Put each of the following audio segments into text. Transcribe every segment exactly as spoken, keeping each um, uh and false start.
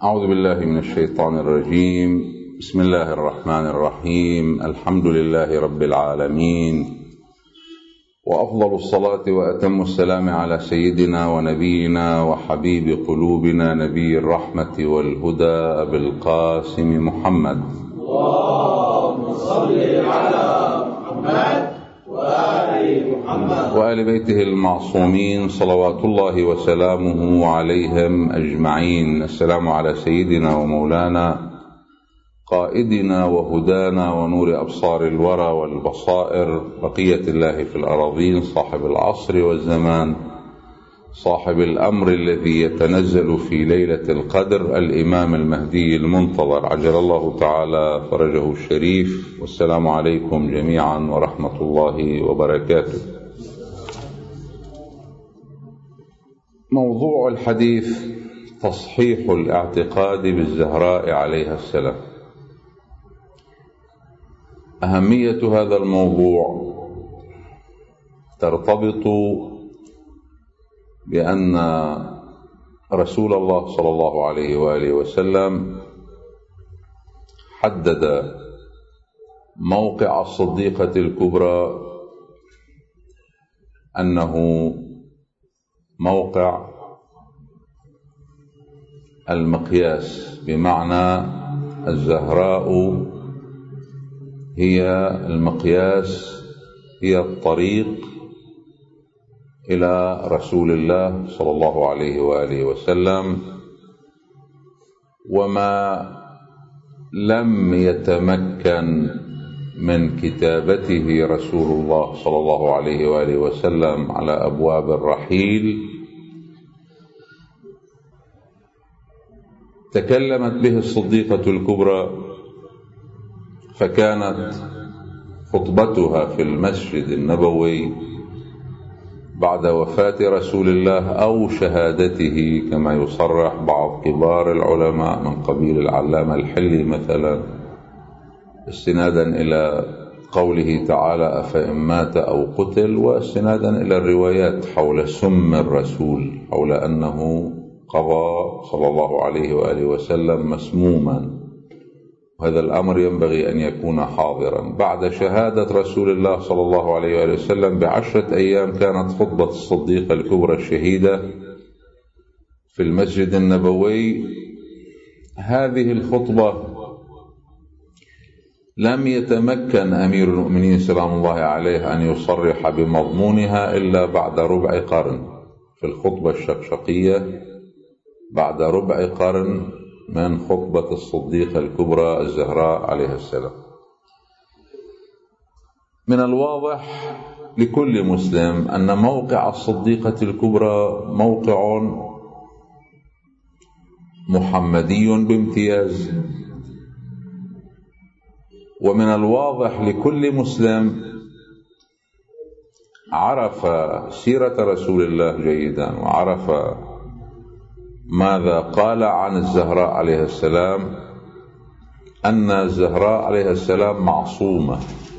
أعوذ بالله من الشيطان الرجيم. بسم الله الرحمن الرحيم. الحمد لله رب العالمين، وأفضل الصلاة وأتم السلام على سيدنا ونبينا وحبيب قلوبنا نبي الرحمة والهدى أبي القاسم محمد. اللهم صل على محمد وآل محمد وآل بيته المعصومين صلوات الله وسلامه عليهم أجمعين. السلام على سيدنا ومولانا قائدنا وهدانا ونور أبصار الورى والبصائر، بقية الله في الأراضين، صاحب العصر والزمان، صاحب الأمر الذي يتنزل في ليلة القدر، الإمام المهدي المنتظر عجل الله تعالى فرجه الشريف. والسلام عليكم جميعا ورحمة الله وبركاته. موضوع الحديث تصحيح الاعتقاد بالزهراء عليها السلام. أهمية هذا الموضوع ترتبط بأن رسول الله صلى الله عليه وآله وسلم حدد موقع الصديقة الكبرى أنه موقع المقياس، بمعنى الزهراء هي المقياس، هي الطريق إلى رسول الله صلى الله عليه وآله وسلم. وما لم يتمكن من كتابته رسول الله صلى الله عليه وآله وسلم على أبواب الرحيل تكلمت به الصديقة الكبرى، فكانت خطبتها في المسجد النبوي بعد وفاة رسول الله أو شهادته، كما يصرح بعض كبار العلماء من قبيل العلامة الحلي مثلا، استنادا إلى قوله تعالى أفإن مات أو قتل، واستنادا إلى الروايات حول سم الرسول، حول أنه قضى صلى الله عليه وآله وسلم مسموما. وهذا الأمر ينبغي أن يكون حاضرا. بعد شهادة رسول الله صلى الله عليه وآله وسلم بعشرة أيام كانت خطبة الصديقة الكبرى الشهيدة في المسجد النبوي. هذه الخطبة لم يتمكن أمير المؤمنين سلام الله عليه أن يصرح بمضمونها إلا بعد ربع قرن، في الخطبة الشقشقية بعد ربع قرن من خطبة الصديقة الكبرى الزهراء عليها السلام. من الواضح لكل مسلم أن موقع الصديقة الكبرى موقع محمدي بامتياز، ومن الواضح لكل مسلم عرف سيرة رسول الله جيدا وعرف ماذا قال عن الزهراء عليها السلام، أن الزهراء عليها السلام معصومة.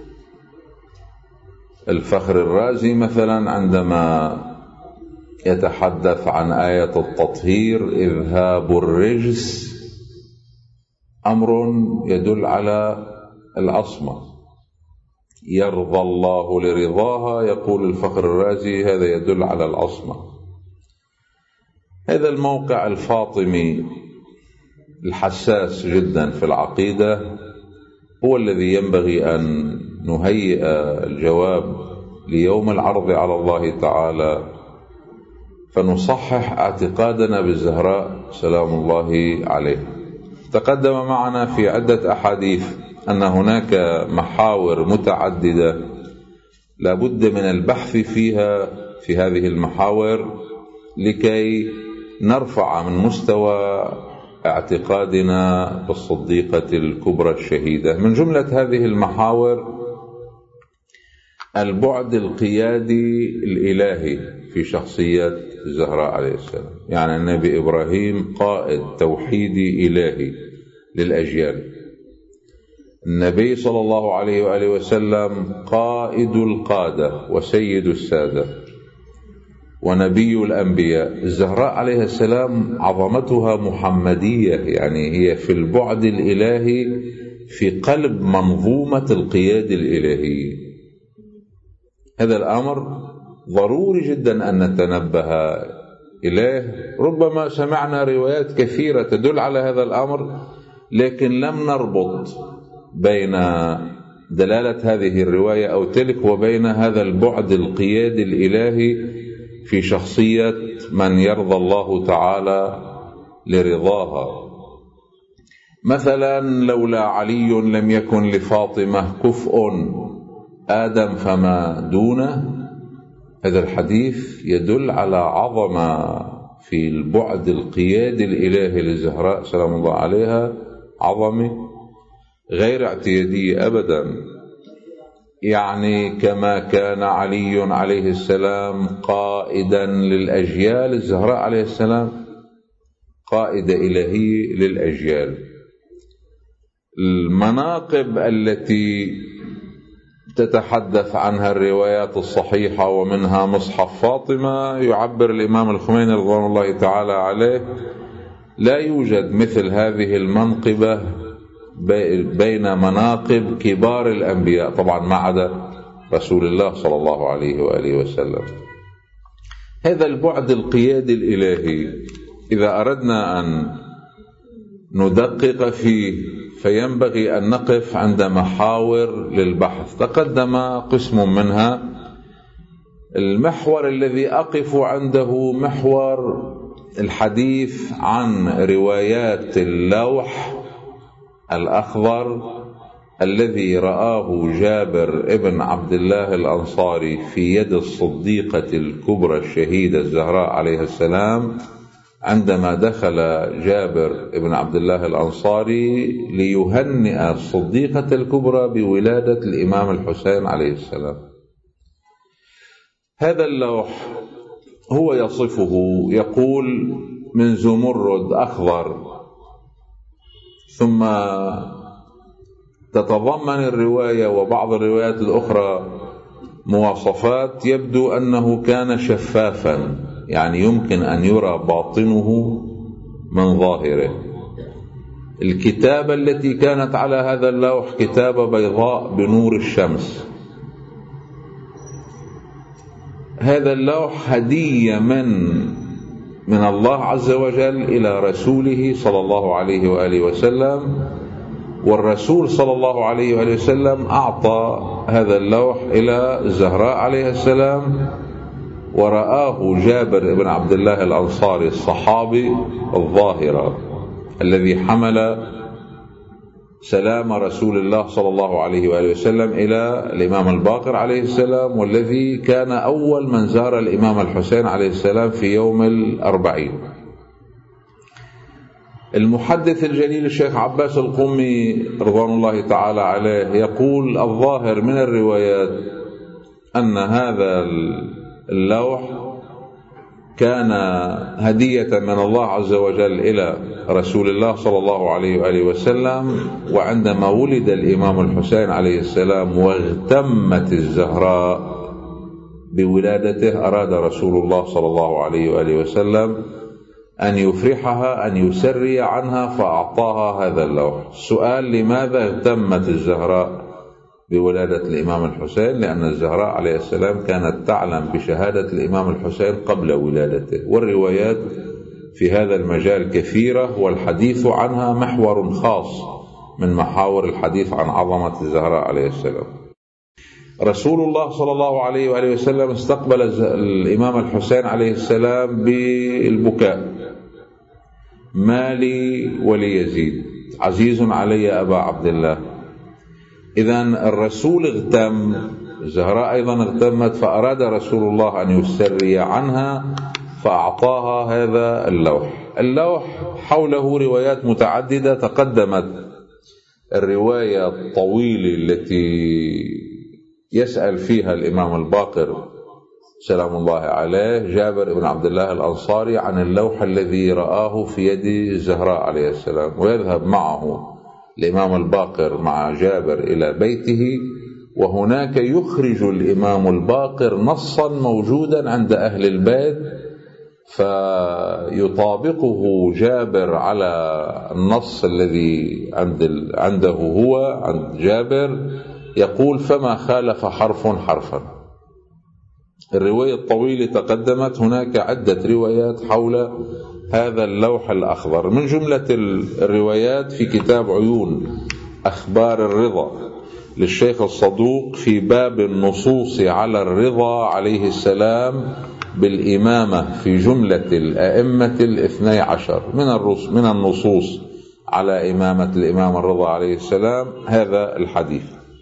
الفخر الرازي مثلا عندما يتحدث عن آية التطهير إذهاب الرجس أمر يدل على العصمة، يرضى الله لرضاها، يقول الفخر الرازي هذا يدل على العصمة. هذا الموقع الفاطمي الحساس جدا في العقيدة هو الذي ينبغي أن نهيئ الجواب ليوم العرض على الله تعالى، فنصحح اعتقادنا بالزهراء سلام الله عليه. تقدم معنا في عدة أحاديث أن هناك محاور متعددة لا بد من البحث فيها في هذه المحاور لكي نرفع من مستوى اعتقادنا بالصديقة الكبرى الشهيدة. من جملة هذه المحاور البعد القيادي الإلهي في شخصية الزهراء عليه السلام، يعني النبي إبراهيم قائد توحيدي إلهي للأجيال، النبي صلى الله عليه وآله وسلم قائد القادة وسيد السادة، ونبي الأنبياء. الزهراء عليه السلام عظمتها محمدية، يعني هي في البعد الإلهي في قلب منظومة القيادة الإلهية. هذا الأمر ضروري جدا أن نتنبه إليه. ربما سمعنا روايات كثيرة تدل على هذا الأمر، لكن لم نربط بين دلالة هذه الرواية أو تلك وبين هذا البعد القيادي الإلهي في شخصية من يرضى الله تعالى لرضاها. مثلا لولا علي لم يكن لفاطمة كفء آدم فما دونه. هذا الحديث يدل على عظمة في البعد القيادي الإلهي للزهراء سلام الله عليها، عظمة غير اعتيادية أبدا. يعني كما كان علي عليه السلام قائدا للأجيال، الزهراء عليه السلام قائدة إلهية للأجيال. المناقب التي تتحدث عنها الروايات الصحيحة ومنها مصحف فاطمة، يعبر الإمام الخميني رضوان الله تعالى عليه: لا يوجد مثل هذه المنقبة بين مناقب كبار الأنبياء، طبعا ما عدا رسول الله صلى الله عليه وآله وسلم. هذا البعد القيادي الإلهي إذا أردنا أن ندقق فيه فينبغي أن نقف عند محاور للبحث تقدم قسم منها. المحور الذي أقف عنده محور الحديث عن روايات اللوح الأخضر الذي رآه جابر ابن عبد الله الأنصاري في يد الصديقة الكبرى الشهيدة الزهراء عليه السلام، عندما دخل جابر ابن عبد الله الأنصاري ليهنئ الصديقة الكبرى بولادة الإمام الحسين عليه السلام. هذا اللوح هو يصفه، يقول: من زمرد أخضر. ثم تتضمن الرواية وبعض الروايات الأخرى مواصفات يبدو أنه كان شفافا، يعني يمكن أن يرى باطنه من ظاهره. الكتابة التي كانت على هذا اللوح كتابة بيضاء بنور الشمس. هذا اللوح هدية من من الله عز وجل إلى رسوله صلى الله عليه وآله وسلم، والرسول صلى الله عليه وآله وسلم أعطى هذا اللوح إلى الزهراء عليه السلام، ورآه جابر بن عبد الله الأنصاري الصحابي الظاهرة الذي حمل سلام رسول الله صلى الله عليه وآله وسلم إلى الإمام الباقر عليه السلام، والذي كان أول من زار الإمام الحسين عليه السلام في يوم الأربعين. المحدث الجليل الشيخ عباس القمي رضوان الله تعالى عليه يقول: الظاهر من الروايات أن هذا اللوح كان هدية من الله عز وجل إلى رسول الله صلى الله عليه وآله وسلم، وعندما ولد الإمام الحسين عليه السلام واغتمت الزهراء بولادته أراد رسول الله صلى الله عليه وآله وسلم أن يفرحها، أن يسري عنها، فأعطاها هذا اللوح. السؤال: لماذا اغتمت الزهراء بولادة الإمام الحسين؟ لأن الزهراء عليه السلام كانت تعلم بشهادة الإمام الحسين قبل ولادته، والروايات في هذا المجال كثيرة، والحديث عنها محور خاص من محاور الحديث عن عظمة الزهراء عليه السلام. رسول الله صلى الله عليه وآله وسلم استقبل الإمام الحسين عليه السلام بالبكاء: ما لي وليزيد، عزيز علي أبا عبد الله. إذن الرسول اغتم، الزهراء أيضا اغتمت، فأراد رسول الله أن يسري عنها فأعطاها هذا اللوح. اللوح حوله روايات متعددة، تقدمت الرواية الطويلة التي يسأل فيها الإمام الباقر سلام الله عليه جابر بن عبد الله الأنصاري عن اللوح الذي رآه في يد الزهراء عليه السلام، ويذهب معه الإمام الباقر مع جابر إلى بيته وهناك يخرج الإمام الباقر نصا موجودا عند أهل البيت فيطابقه جابر على النص الذي عند عنده هو عند جابر، يقول فما خالف حرف حرفا. الرواية الطويلة تقدمت، هناك عدة روايات حول هذا اللوح الأخضر. من جملة الروايات في كتاب عيون أخبار الرضا للشيخ الصدوق في باب النصوص على الرضا عليه السلام بالإمامة في جملة الأئمة الاثني عشر من النصوص على إمامة الإمام الرضا عليه السلام هذا الحديث.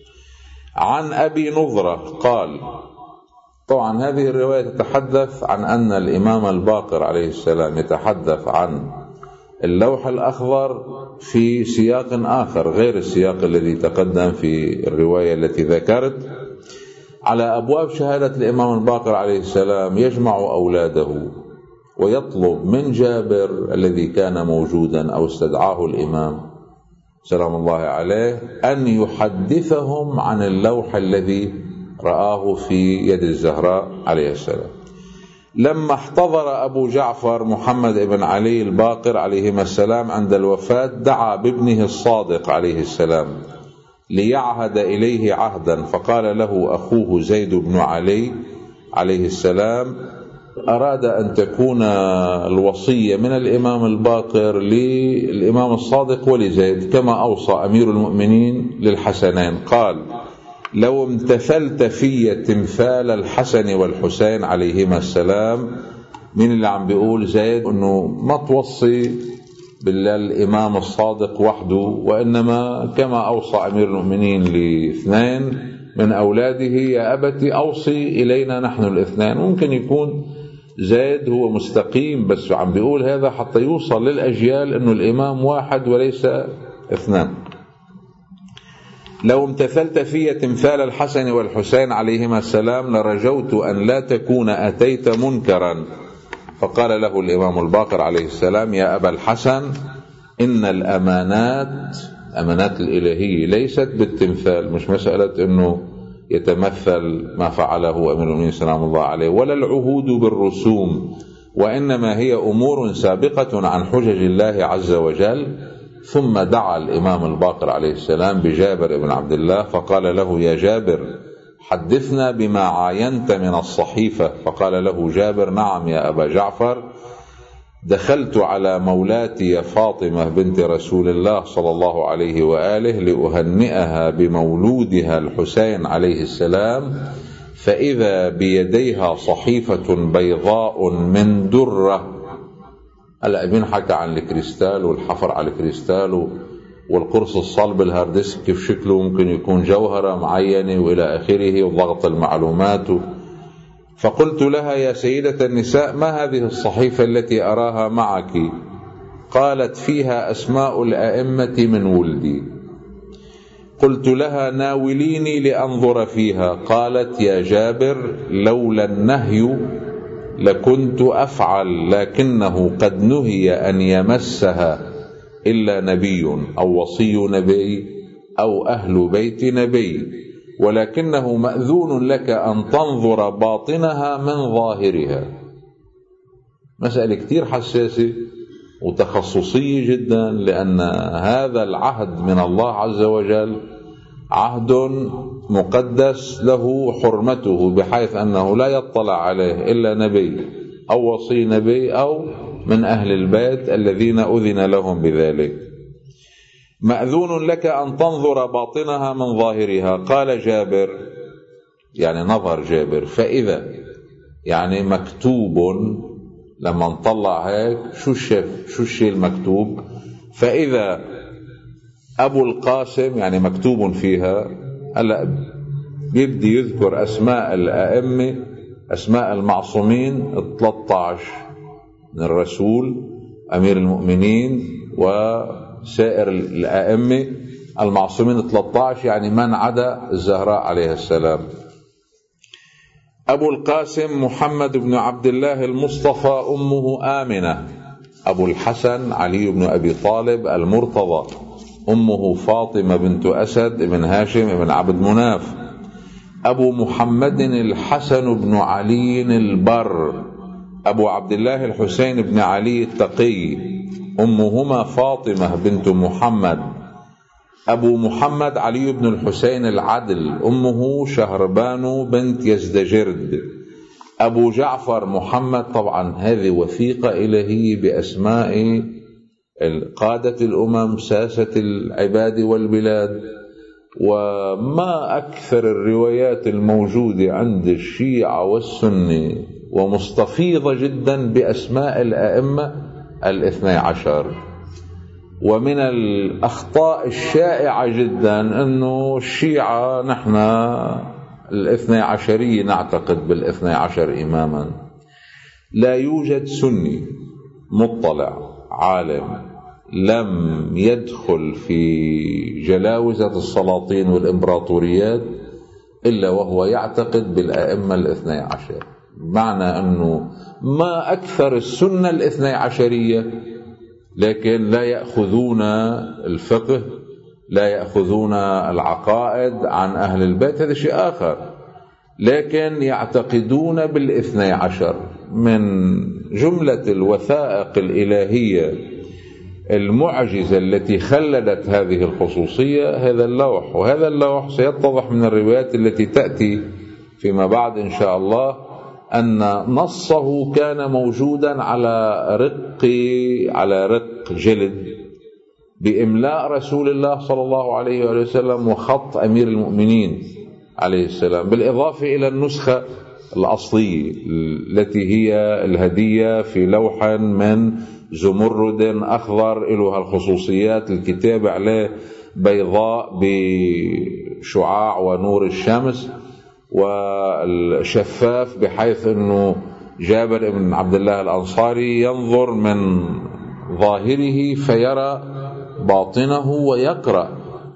عن أبي نضرة قال، طبعا هذه الرواية تتحدث عن أن الإمام الباقر عليه السلام يتحدث عن اللوح الأخضر في سياق آخر غير السياق الذي تقدم في الرواية التي ذكرت. على أبواب شهادة الإمام الباقر عليه السلام يجمع أولاده ويطلب من جابر الذي كان موجودا أو استدعاه الإمام سلام الله عليه أن يحدثهم عن اللوح الذي رآه في يد الزهراء عليه السلام. لما احتضر أبو جعفر محمد بن علي الباقر عليهما السلام عند الوفاة دعا بابنه الصادق عليه السلام ليعهد إليه عهدا، فقال له أخوه زيد بن علي عليه السلام أراد أن تكون الوصية من الإمام الباقر للإمام الصادق ولزيد كما أوصى أمير المؤمنين للحسنين، قال لو امتثلت في تمثال الحسن والحسين عليهما السلام. من اللي عم بيقول زيد أنه ما توصي بالإمام الصادق وحده، وإنما كما أوصى أمير المؤمنين لاثنين من أولاده يا أبتي أوصي إلينا نحن الاثنين. ممكن يكون زيد هو مستقيم بس عم بيقول هذا حتى يوصل للأجيال أنه الإمام واحد وليس اثنان. لو امتثلت في تمثال الحسن والحسين عليهما السلام لرجوت أن لا تكون أتيت منكرا. فقال له الإمام الباقر عليه السلام يا أبا الحسن إن الأمانات أمانات الإلهية ليست بالتمثال، مش مسألة أنه يتمثل ما فعله أمير المؤمنين سلام الله عليه، ولا العهود بالرسوم، وإنما هي أمور سابقة عن حجج الله عز وجل. ثم دعا الإمام الباقر عليه السلام بجابر بن عبد الله فقال له يا جابر حدثنا بما عاينت من الصحيفة. فقال له جابر نعم يا أبا جعفر، دخلت على مولاتي فاطمة بنت رسول الله صلى الله عليه وآله لأهنئها بمولودها الحسين عليه السلام، فإذا بيديها صحيفة بيضاء من درة. هلا بنحكى عن الكريستال والحفر على الكريستال والقرص الصلب الهاردسك كيف شكله ممكن يكون جوهرة معينة وإلى آخره وضغط المعلومات. فقلت لها يا سيدة النساء ما هذه الصحيفة التي أراها معك؟ قالت فيها أسماء الأئمة من ولدي. قلت لها ناوليني لأنظر فيها. قالت يا جابر لولا النهي لكنت أفعل، لكنه قد نهي أن يمسها إلا نبي أو وصي نبي أو أهل بيت نبي، ولكنه مأذون لك أن تنظر باطنها من ظاهرها. مسألة كتير حساسة وتخصصية جدا، لأن هذا العهد من الله عز وجل عهد مقدس له حرمته، بحيث أنه لا يطلع عليه إلا نبي أو وصي نبي أو من أهل البيت الذين أذن لهم بذلك. مأذون لك أن تنظر باطنها من ظاهرها. قال جابر يعني نظر جابر فإذا يعني مكتوب، لما نطلع هيك شو الشيء شو الشيء المكتوب؟ فإذا أبو القاسم يعني مكتوب فيها. هلا بيبدي يذكر أسماء الأئمة أسماء المعصومين ثلاثة عشر من الرسول أمير المؤمنين وسائر الأئمة المعصومين ثلاثة عشر، يعني من عدا الزهراء عليه السلام. أبو القاسم محمد بن عبد الله المصطفى، أمه آمنة. أبو الحسن علي بن أبي طالب المرتضى، أمه فاطمة بنت أسد بن هاشم بن عبد مناف. أبو محمد الحسن بن علي البر، أبو عبد الله الحسين بن علي التقي، أمهما فاطمة بنت محمد. أبو محمد علي بن الحسين العدل، أمه شهربان بنت يزدجرد. أبو جعفر محمد، طبعا هذه وثيقة إلهية بأسماء قادة الأمم، ساسة العباد والبلاد. وما أكثر الروايات الموجودة عند الشيعة والسنة ومستفيضة جدا بأسماء الأئمة الاثني عشر. ومن الأخطاء الشائعة جدا أنه الشيعة نحن الاثني عشرية نعتقد بالاثني عشر إماما. لا يوجد سني مطلع عالم لم يدخل في جلاوزة السلاطين والإمبراطوريات إلا وهو يعتقد بالأئمة الاثني عشر. معنى أنه ما أكثر السنة الاثني عشرية، لكن لا يأخذون الفقه، لا يأخذون العقائد عن أهل البيت، هذا شيء آخر، لكن يعتقدون بالاثني عشر. من جملة الوثائق الإلهية المعجزة التي خلدت هذه الخصوصية هذا اللوح، وهذا اللوح سيتضح من الروايات التي تأتي فيما بعد إن شاء الله أن نصه كان موجودا على رق على رق جلد بإملاء رسول الله صلى الله عليه وسلم وخط أمير المؤمنين عليه السلام، بالإضافة إلى النسخة الأصلية التي هي الهدية في لوح من زمرد أخضر له الخصوصيات، الكتاب عليه بيضاء بشعاع ونور الشمس، والشفاف بحيث أنه جابر بن عبد الله الأنصاري ينظر من ظاهره فيرى باطنه ويقرأ.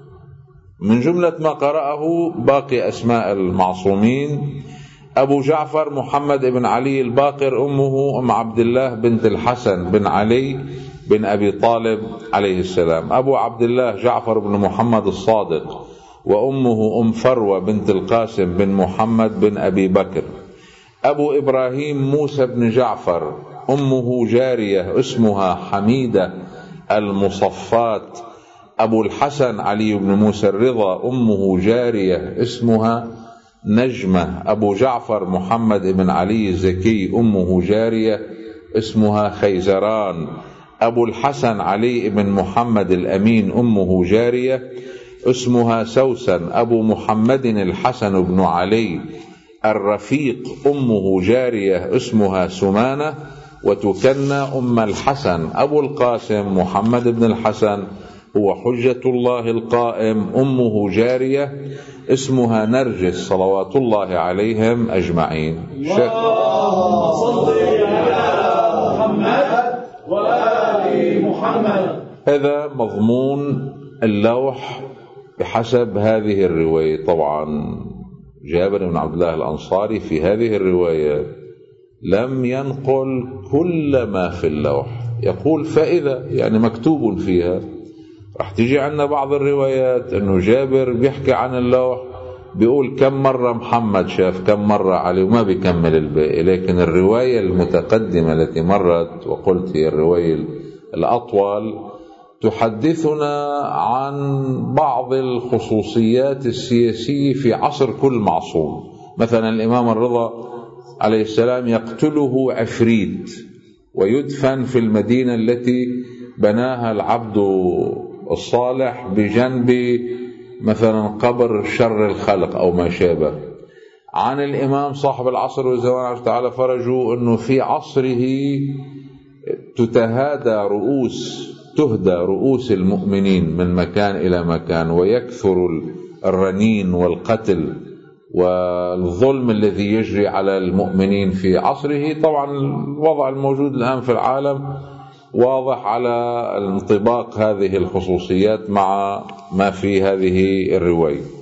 من جملة ما قرأه باقي أسماء المعصومين: أبو جعفر محمد بن علي الباقر، أمه أم عبد الله بنت الحسن بن علي بن أبي طالب عليه السلام. أبو عبد الله جعفر بن محمد الصادق، وأمه أم فروة بنت القاسم بن محمد بن أبي بكر. أبو إبراهيم موسى بن جعفر، أمه جارية اسمها حميدة المصفات. أبو الحسن علي بن موسى الرضا، أمه جارية اسمها نجمة. أبو جعفر محمد بن علي الزكي، أمه جارية اسمها خيزران. أبو الحسن علي بن محمد الأمين، أمه جارية اسمها سوسن. أبو محمد الحسن بن علي الرفيق، أمه جارية اسمها سمانة وتكنى أم الحسن. أبو القاسم محمد بن الحسن هو حجة الله القائم، أمه جارية اسمها نرجس صلوات الله عليهم أجمعين. اللهم صل على محمد وآل محمد. هذا مضمون اللوح بحسب هذه الرواية. طبعا جابر بن عبد الله الأنصاري في هذه الرواية لم ينقل كل ما في اللوح، يقول فإذا يعني مكتوب فيها. رح تيجي عنا بعض الروايات انه جابر بيحكي عن اللوح بيقول كم مرة محمد شاف، كم مرة علي، وما بيكمل الباقي. لكن الرواية المتقدمة التي مرت وقلت هي الرواية الأطول تحدثنا عن بعض الخصوصيات السياسية في عصر كل معصوم. مثلا الإمام الرضا عليه السلام يقتله عفريت ويدفن في المدينة التي بناها العبد الصالح بجنب مثلا قبر شر الخلق أو ما شابه. عن الإمام صاحب العصر والزمان تعالى فرجه أنه في عصره تتهادى رؤوس تهدى رؤوس المؤمنين من مكان إلى مكان، ويكثر الرنين والقتل والظلم الذي يجري على المؤمنين في عصره. طبعا الوضع الموجود الآن في العالم واضح على انطباق هذه الخصوصيات مع ما في هذه الرواية.